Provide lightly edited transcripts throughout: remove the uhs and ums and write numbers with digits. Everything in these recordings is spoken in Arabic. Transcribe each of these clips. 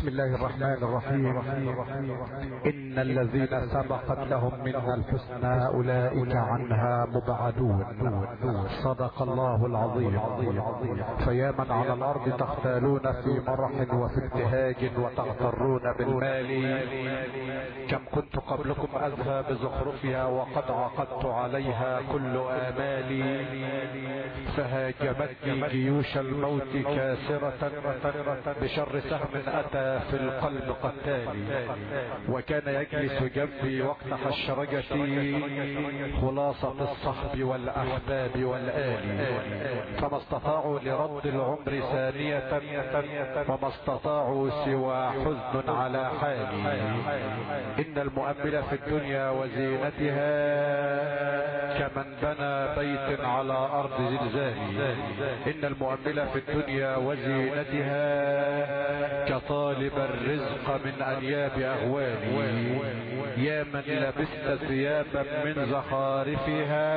بسم الله الرحمن الرحيم. إن الذين سبقت لهم منا الحسنى أولئك عنها مبعدون. صدق الله العظيم. فيا من على الأرض تختالون في مرح وفي ابتهاج وتغترون بالمال، كم كنت قبلكم أزهى بزخرفها وقد عقدت عليها كل آمالي، فهاجمتني جيوش الموت كاسرة بشر سهم أتى في القلب قتالي، وكان يجلس جنبي وقت حشرجتي خلاصة الصحب والأحباب والآل، فما استطاعوا لرد العمر ثانية وما استطاعوا سوى حزن على حالي. إن المؤمل في الدنيا وزينتها كمن بنى بيت على أرض زلزال. إن المؤمل في الدنيا وزينتها كطالب الرزق من أنياب أغوالي. يا من لبست ثيابا من زخارفها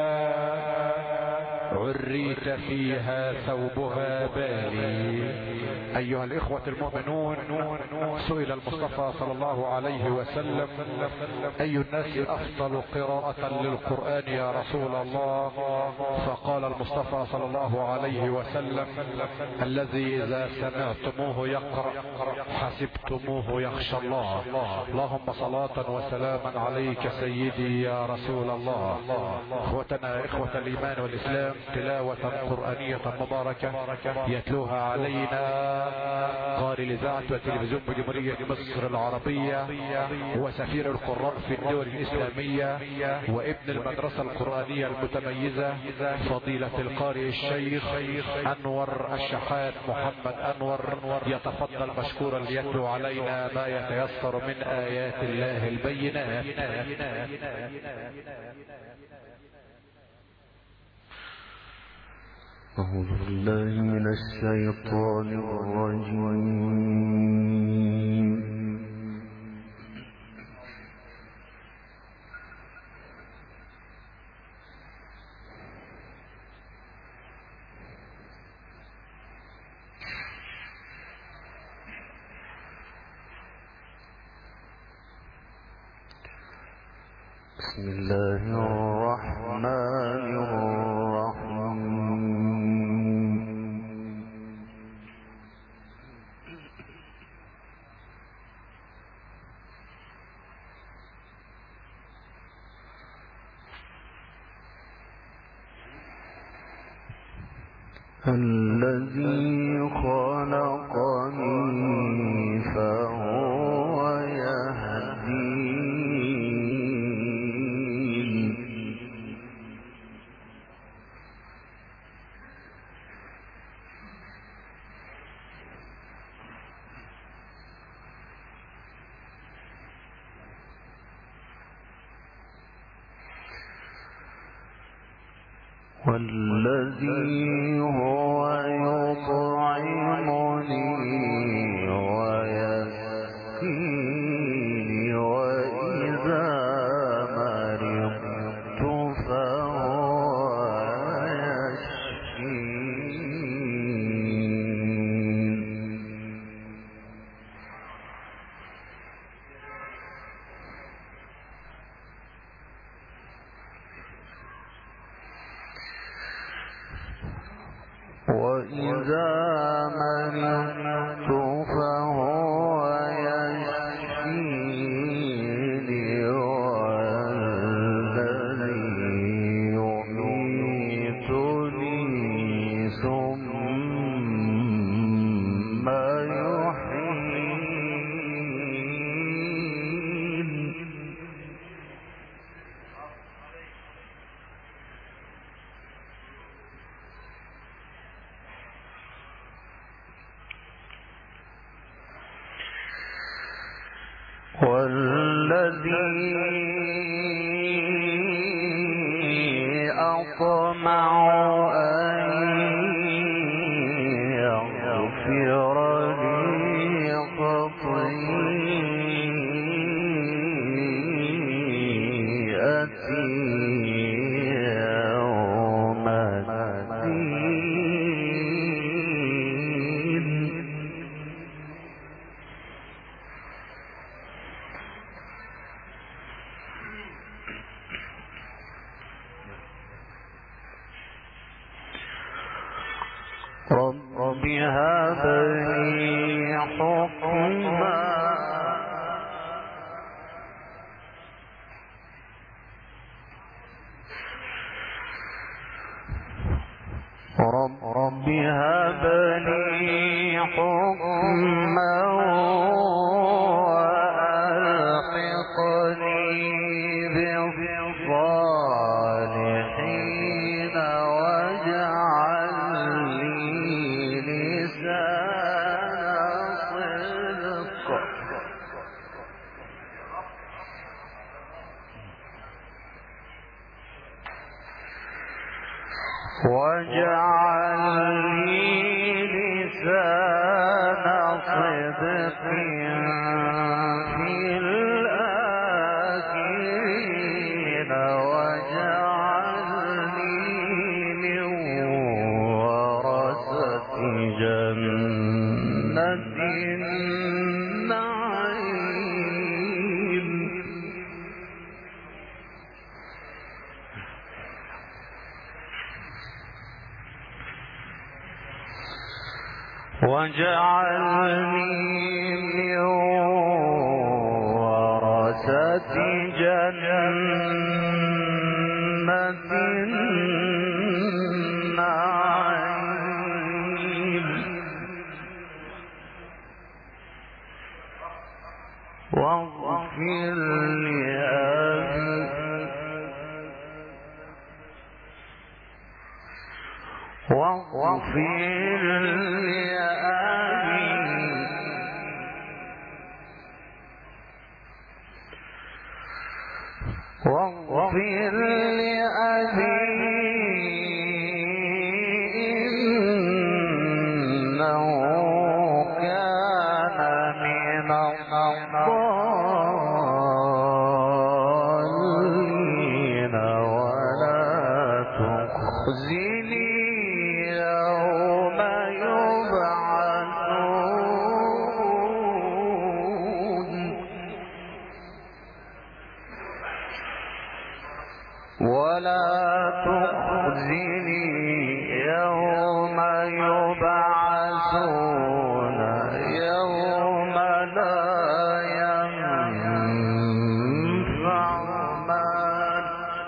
عريت فيها ثوبها بالي. أيها الإخوة المؤمنون، سئل المصطفى صلى الله عليه وسلم: أي الناس أفضل قراءة للقرآن يا رسول الله؟ فقال المصطفى صلى الله عليه وسلم: الذي إذا سمعتموه يقرأ حسبتموه يخشى الله. اللهم صلاة وسلاما عليك سيدي يا رسول الله. اخوتنا اخوة الايمان والاسلام، تلاوة قرآنية مباركة يتلوها علينا قارئ الاذاعة والتلفزيون بجمهورية مصر العربية وسفير القراء في الدول الاسلامية وابن المدرسة القرآنية المتميزة فضيلة القارئ الشيخ انور الشحات محمد انور، يتفضل مشكورا ليتلو علينا ما يتيسر من آيات الله البينات. أعوذ بالله من الشيطان الرجيم. بسم الله الرحمن الرحيم. الذي خلقني فهو يهدين. والذي هو يطعمني ويسقيني وإذا مرضت فهو يشفين. وإذا مرضت فهو يشفيني والذي يميتني ثم يحيين. والذي أطمع أن يغفر لي خطيئتي يوم الدين. هب لي حكما رب هب لي حكما وألحقني بالصالحين واجعل لي لسان صدق واجعل لي لسان صدق في الآخرين واجعلني من ورثة جنة النعيم واجعلني من ورثة جنة النعيم واغفر لأبي واغفر لأبي واغفر لأبي إنه كان من الضالين ولا تخزني يوم يبعثون ولا تخزني يوم يبعثون يوم لا ينفع مال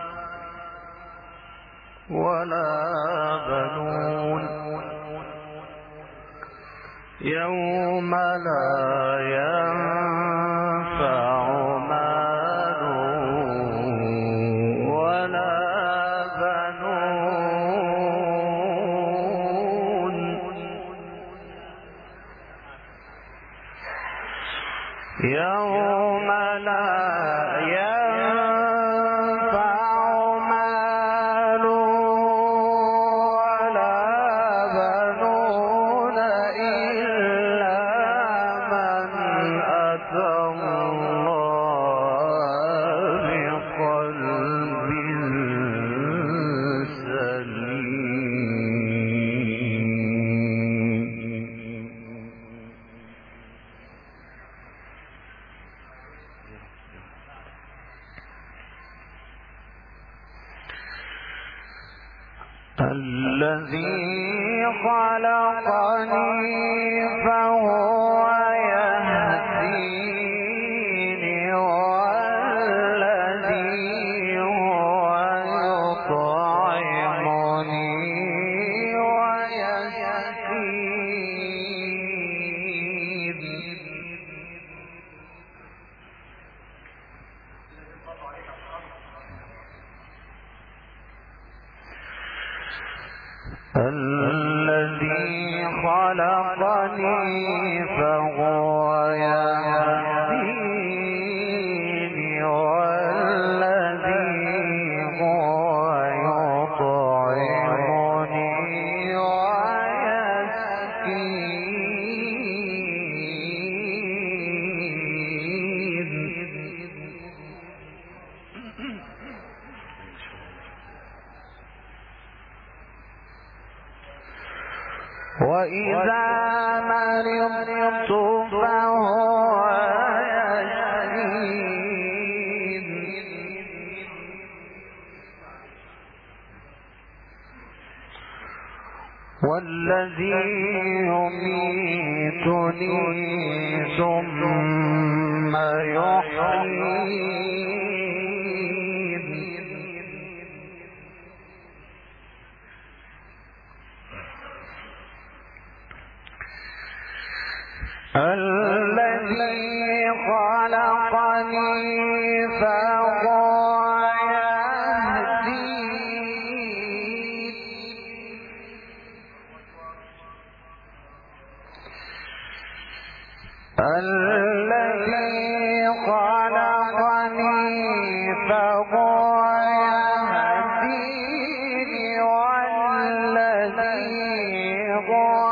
ولا بنون يوم لا ينفع مال ولا بنون يوم لا ينفع مال ولا بنون إلا من أتى الله بقلب سليم الذي خلقني فهو يهديني والذي هو يطعمني ويسقين الذي خلقني فهو يهديني والذي هو يطعمني ويسقين وإذا مرضت فهو يشفين والذي يميتني ثم يحيين الذي خلقني فهو يهدين الذي خلقني فهو يهدين والذي هو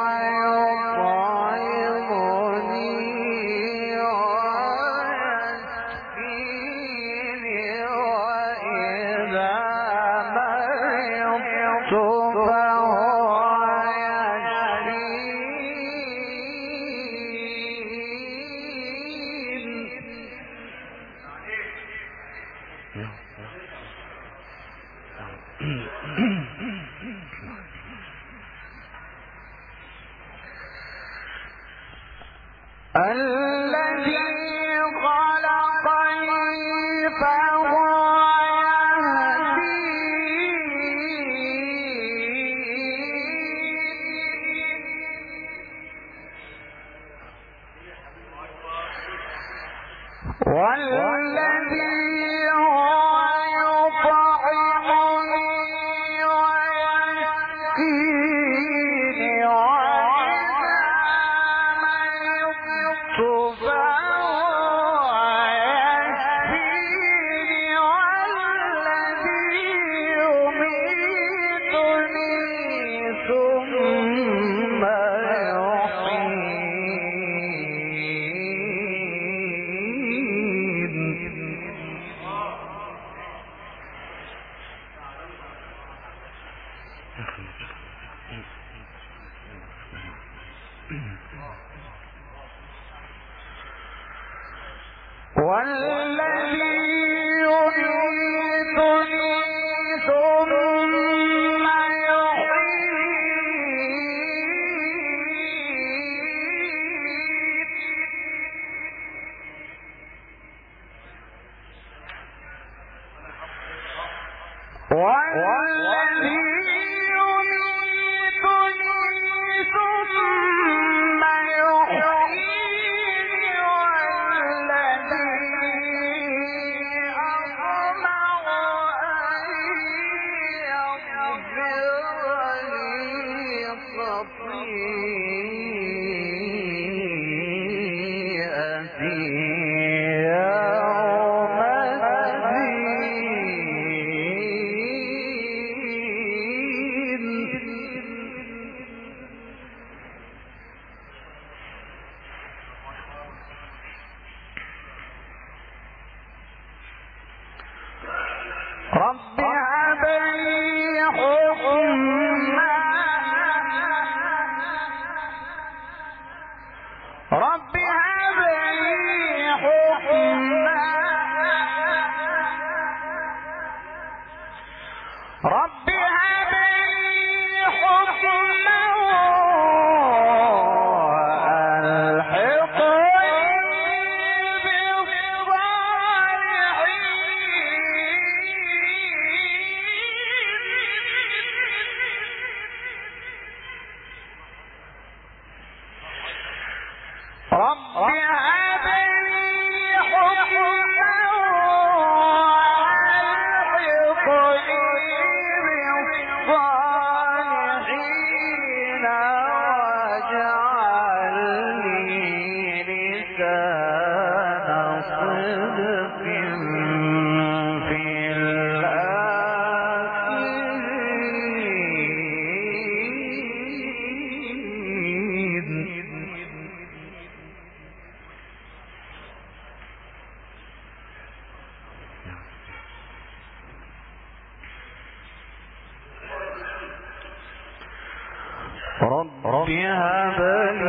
رب هب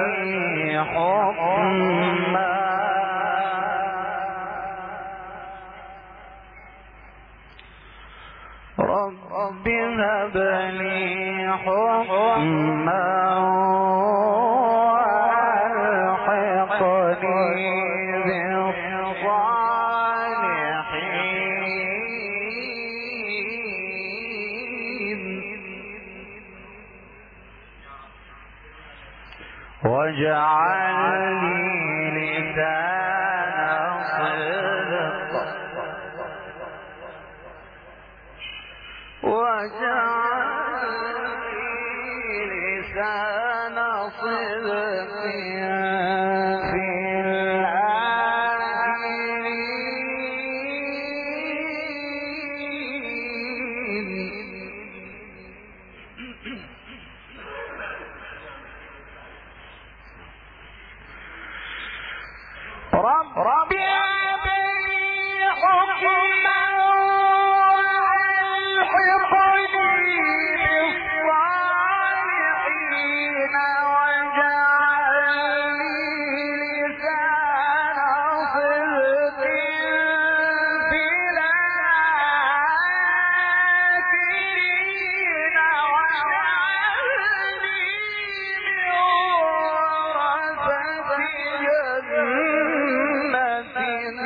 لي حكما رب هب لي حكما والحقني بالصالحين واجعل لي لسان صدق واجعل لي لسان صدق في رب هب لي حكما والحقني بالصالحين واجعل لي لسان صدق في الآخرين واجعلني من ورثة جنة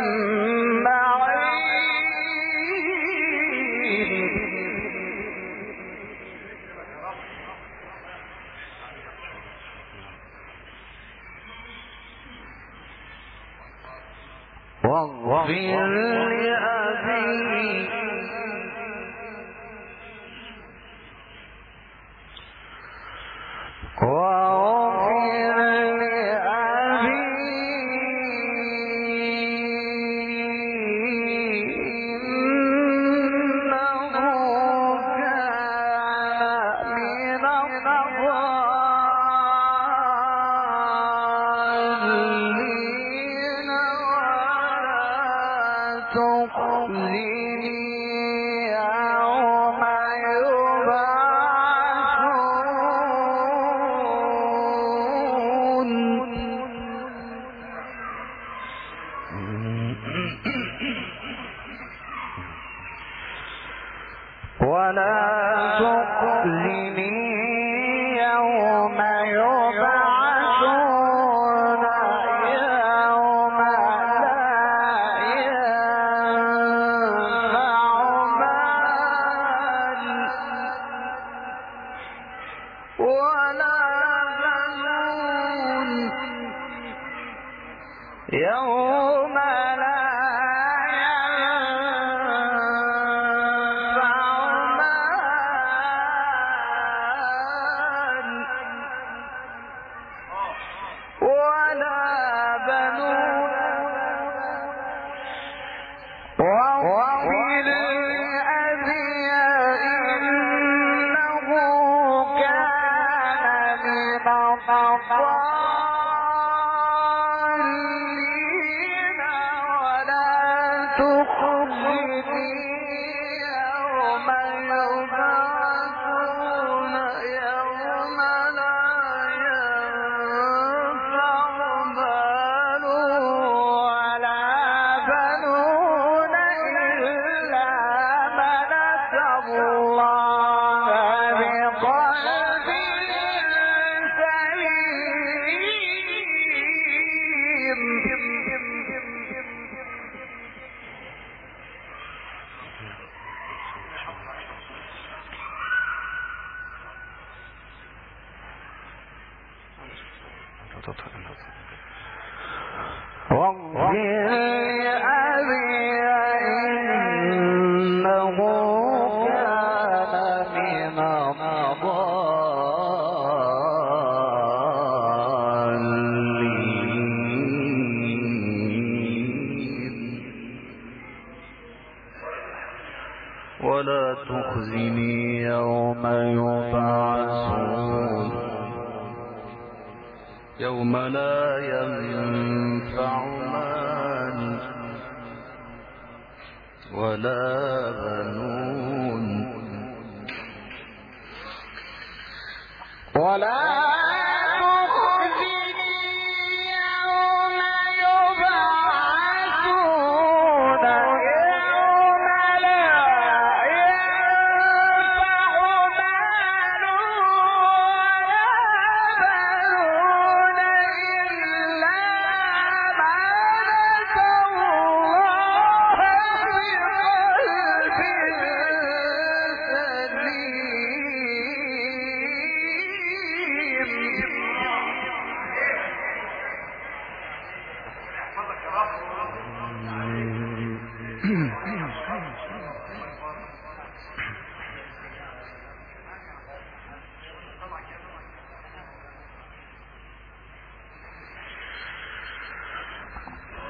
واغفر لأبي واغفر لأبي إنه كان من الضالين تخزني يوم يبعثون ولا تخزني يوم يبعثون يوم لا ولا بنون يوم لا ينفع مال ولا بنون واغفر لأبي إنه كان من الضالين ولا تخزني يوم يبعثون يوم لا ينفع مال ولا بنون إلا من أتى الله بقلب واغفر لأبي إنه كان من الضالين ولا تخزني يوم يبعثون يوم لا ينفع مال ولا بنون ولا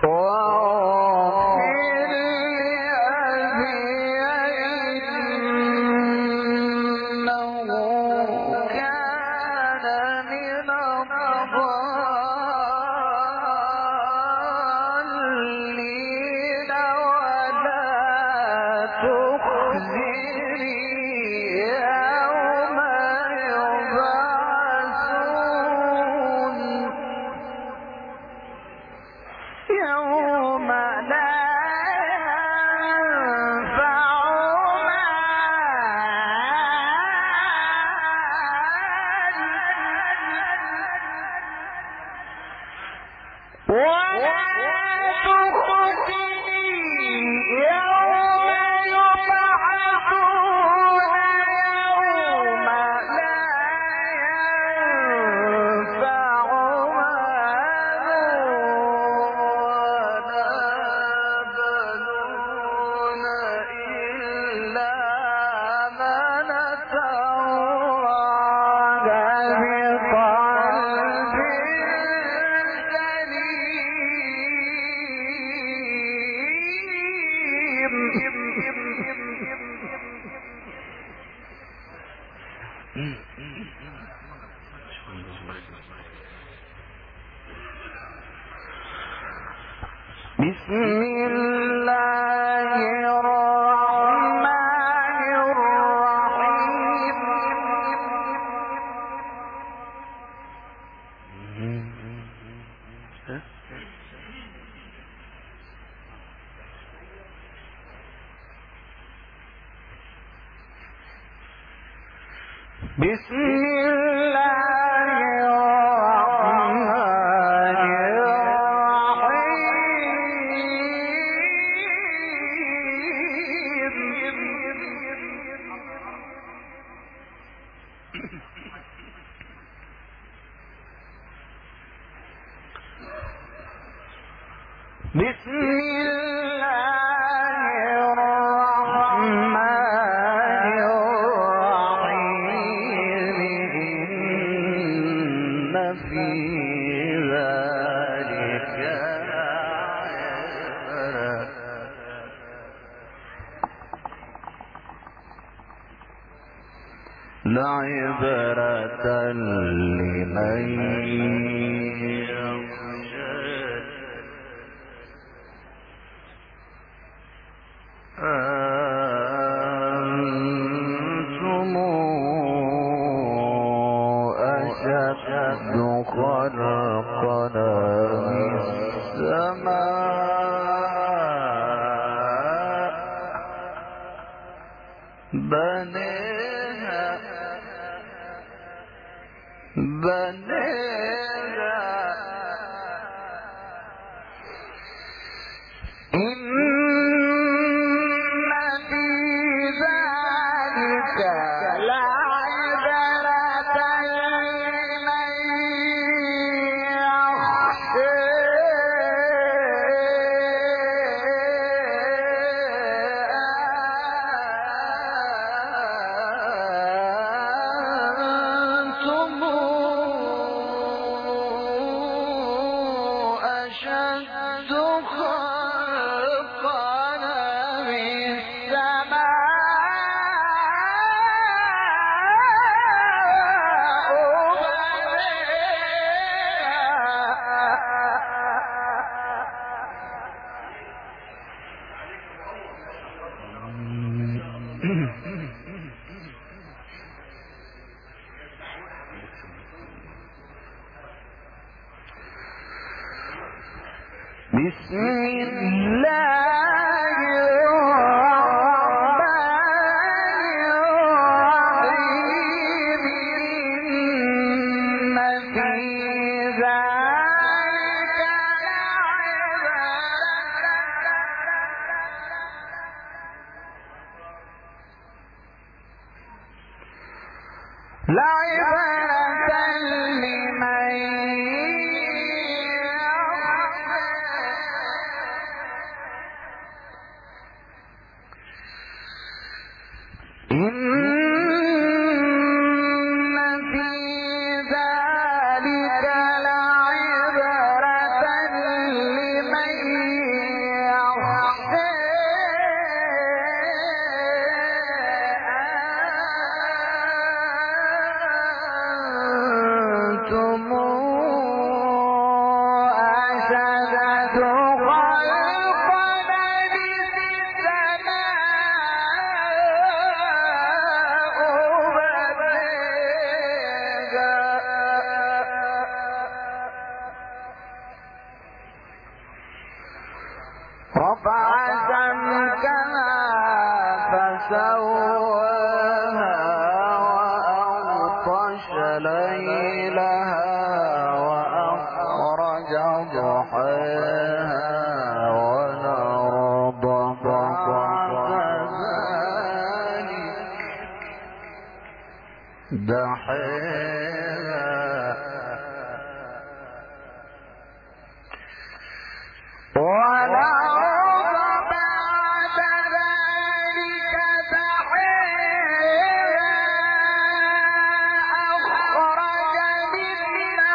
لعبرة لمن يخشى أنتم أشد خلقا من السماء بنيها إن في ذلك لعبرة لمن يخشى بسم الله الرحمن الرحيم إن في ذلك لعبرة لمن إن في ذلك لعبرة لمن دحيها والأرض بعد ذلك دحيها أخرج منها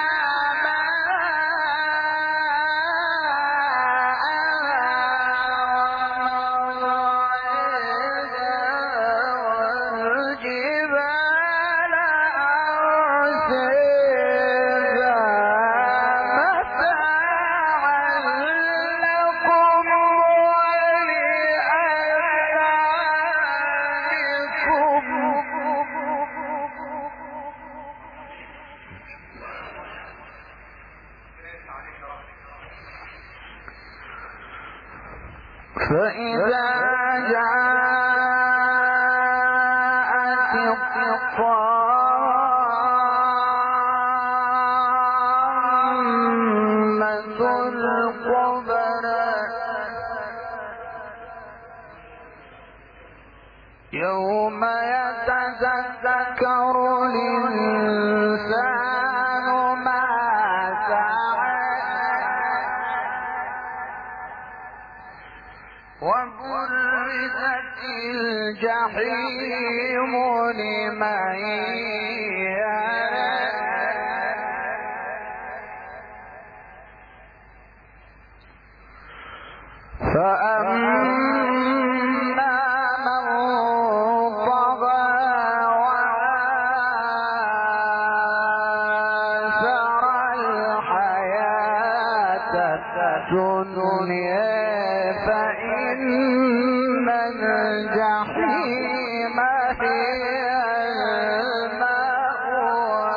فإذا جاءت الطامة الكبرى يوم يتذكر الإنسان ما سعى وبرزت الجحيم لمن يرى فأما من طغى وآثر الحياة الدنيا فإن الجحيم هي المأوى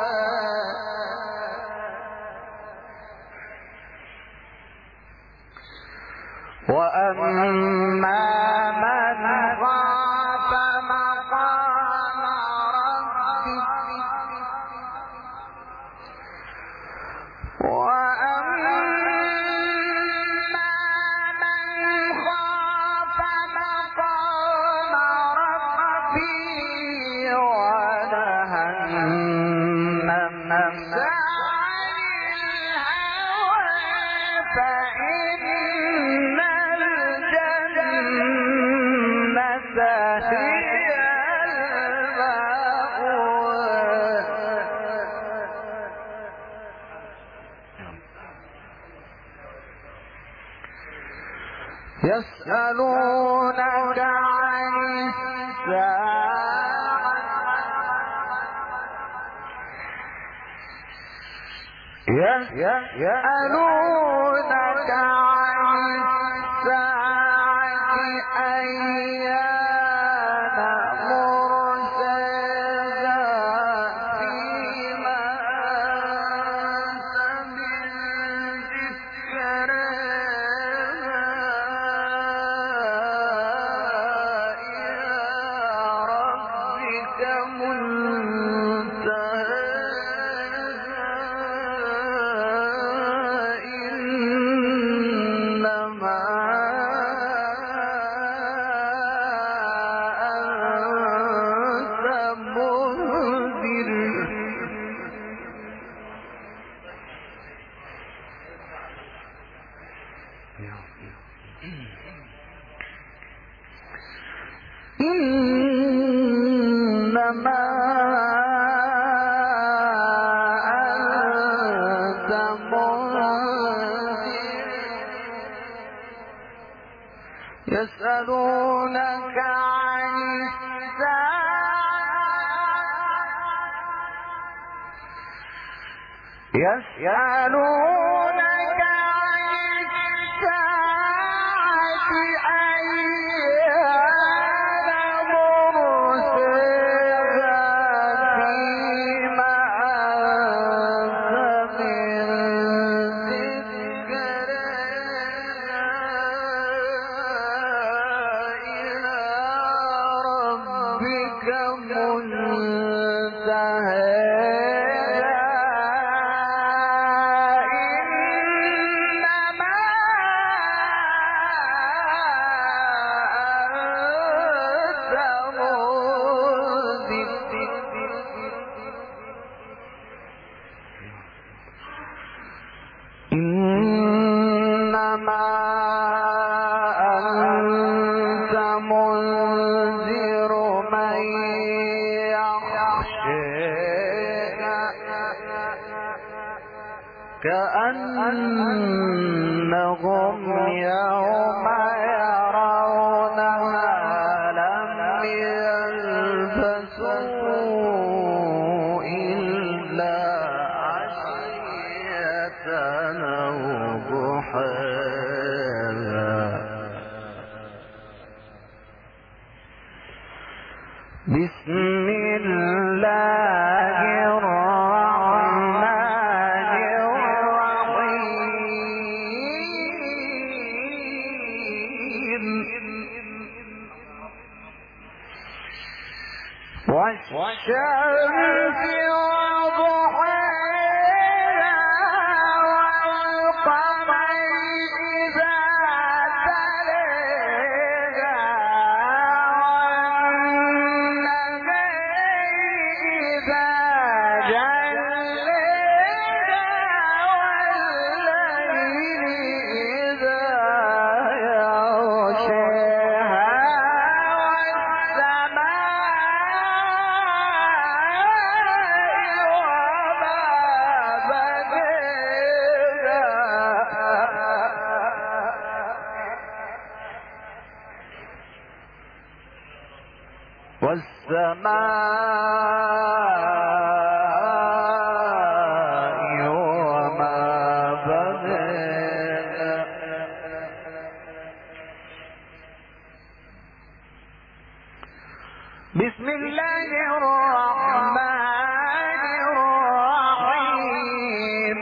وأما من خاف مقام ربه وأما من خاف مقام ربه ونهى النفس عن الهوى فإن الجنة هي المأوى يسألونك عن الساعة يسألونك عن الساعة أيان مرساها فيما أنت من ذكرها إلى ربك منتهاها إنما أنت منذر إنما أنت منذر يسألونك عن الساعة يسألونك عن الساعة أيان مرساها فيما أنت من ذكرها إلى ربك منتهاها إنما أنت منذر يخشيها كأنهم يوم يرونها لم يلبثوا إلا عشية أو ضحاها. بسم الله الرحمن الرحيم. والشمس وضحاها والقمر إذا تلاها والنهار إذا جلاها والليل إذا يغشاها والسماء وما بناها. بسم الله الرحمن الرحيم.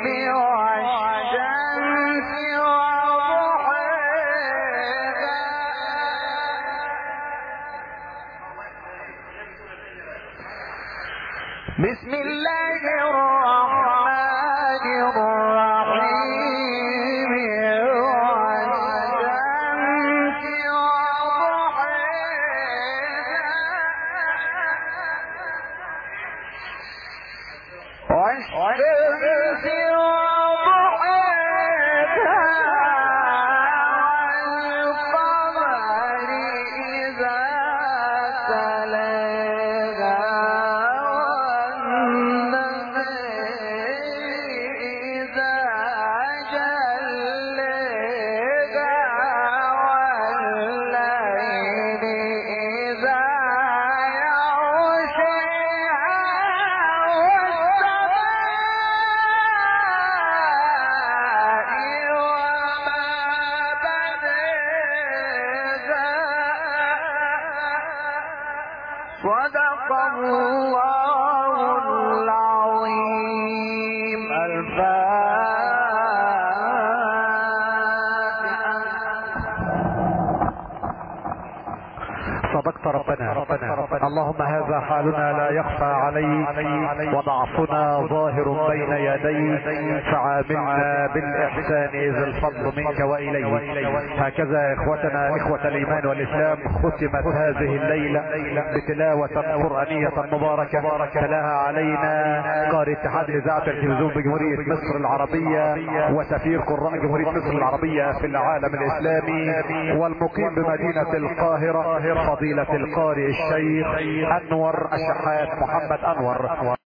والشمس وضحاها. بسم الله الرحمن الرحيم. والشمس وضحاها. والشمس وضحاها والقمر إذا تلاها صدق الله العظيم. صدقت ربنا. اللهم هذا حالنا لا يخفى عليك وضعفنا ظاهر بين يديك فعاملنا بالإحسان إذ الفضل منك وإليك. هكذا إخوتنا إخوة الإيمان والإسلام ختمت هذه الليلة بتلاوة قرآنية مباركة تلاها علينا قارئ اتحاد إذاعة التلفزيون بجمهورية مصر العربية وسفير قراء جمهورية مصر العربية في العالم الإسلامي والمقيم بمدينة القاهرة فضيلة القارئ الشيخ أنور الشحات محمد أنور.